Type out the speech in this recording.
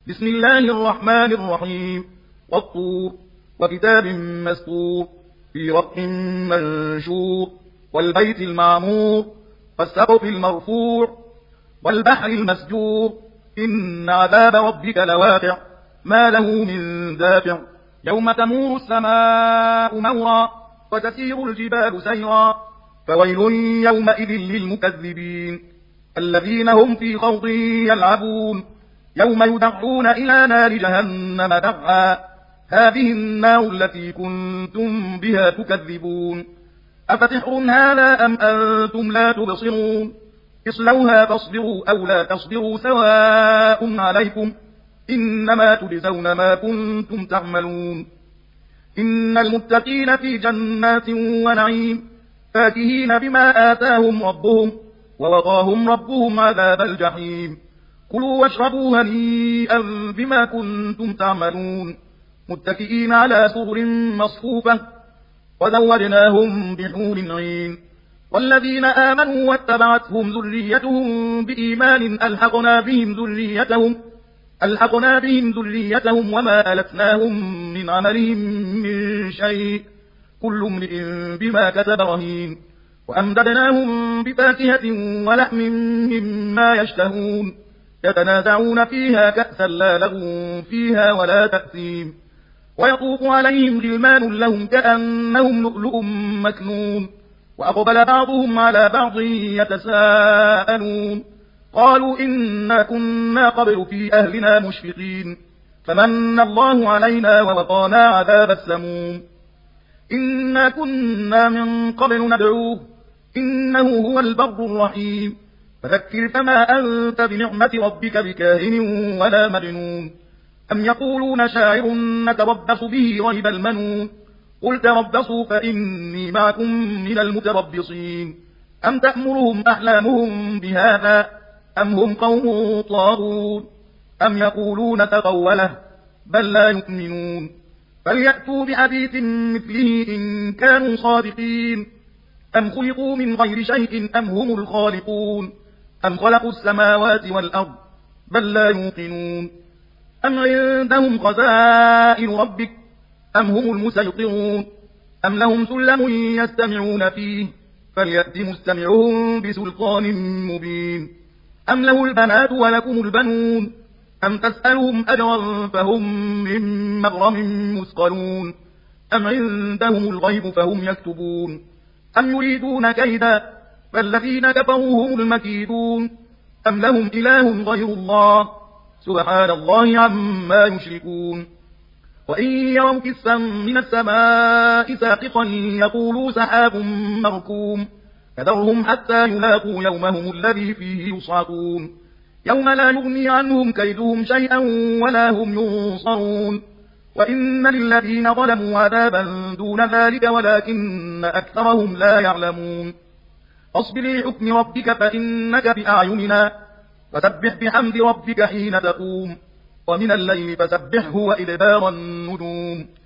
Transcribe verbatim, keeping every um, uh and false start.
بسم الله الرحمن الرحيم والطور وكتاب مسطور في رق منشور والبيت المعمور والسقف المرفوع والبحر المسجور إن عذاب ربك لواقع ما له من دافع يوم تمور السماء مورا وتسير الجبال سيرا فويل يومئذ للمكذبين الذين هم في خوض يلعبون يوم يدعون إلى نار جهنم دعا هذه النار التي كنتم بها تكذبون أفتحر هذا أم أنتم لا تبصرون اصلوها فاصبروا أو لا تصبروا سواء عليكم إنما تجزون ما كنتم تعملون إن المتقين في جنات ونعيم فاكهين بما آتاهم ربهم ووقاهم ربهم عذاب الجحيم كلوا واشربوا هنيئا بما كنتم تعملون متكئين على سرر مصفوفة وزوجناهم بحور عين والذين آمنوا واتبعتهم ذريتهم بإيمان ألحقنا بهم ذريتهم ألحقنا بهم ذريتهم وما ألتناهم من عملهم من شيء كل امرئ بما كسب رهين وأمددناهم بفاكهة ولحم مما يشتهون يتنازعون فيها كأسا لا لغو فيها ولا تأثيم ويطوف عليهم غلمان لهم كأنهم لؤلؤ مكنون وأقبل بعضهم على بعض يتساءلون قالوا إنا كنا قبل في أهلنا مشفقين فمن الله علينا ووقانا عذاب السموم إنا كنا من قبل ندعوه إنه هو البر الرحيم فذكر فما أنت بنعمة ربك بكاهن ولا مجنون أم يقولون شاعر نتربص به ريب المنون قل تربصوا فإني معكم من المتربصين أم تأمرهم أحلامهم بهذا أم هم قوم طاغون أم يقولون تقوله بل لا يؤمنون فليأتوا بحديث مثله إن كانوا صادقين أم خلقوا من غير شيء أم هم الخالقون أم خلقوا السماوات والأرض بل لا يوقنون أم عندهم خزائن ربك أم هم المسيطرون أم لهم سلم يستمعون فيه فليأت مستمعهم بسلطان مبين أم له البنات ولكم البنون أم تسألهم أجرا فهم من مغرم مثقلون أم عندهم الغيب فهم يكتبون أم يريدون كيدا فالذين كفروا هم المكيدون أم لهم إله غير الله سبحان الله عما يشركون وإن يروا كسفا من السماء ساقطا يقولوا سحاب مركوم فذرهم حتى يلاقوا يومهم الذي فيه يصعقون يوم لا يغني عنهم كيدهم شيئا ولا هم ينصرون وإن للذين ظلموا عذابا دون ذلك ولكن أكثرهم لا يعلمون اصبر لحكم ربك فإنك بأعيننا وسبح بحمد ربك حين تقوم ومن الليل فسبحه وإدبار النجوم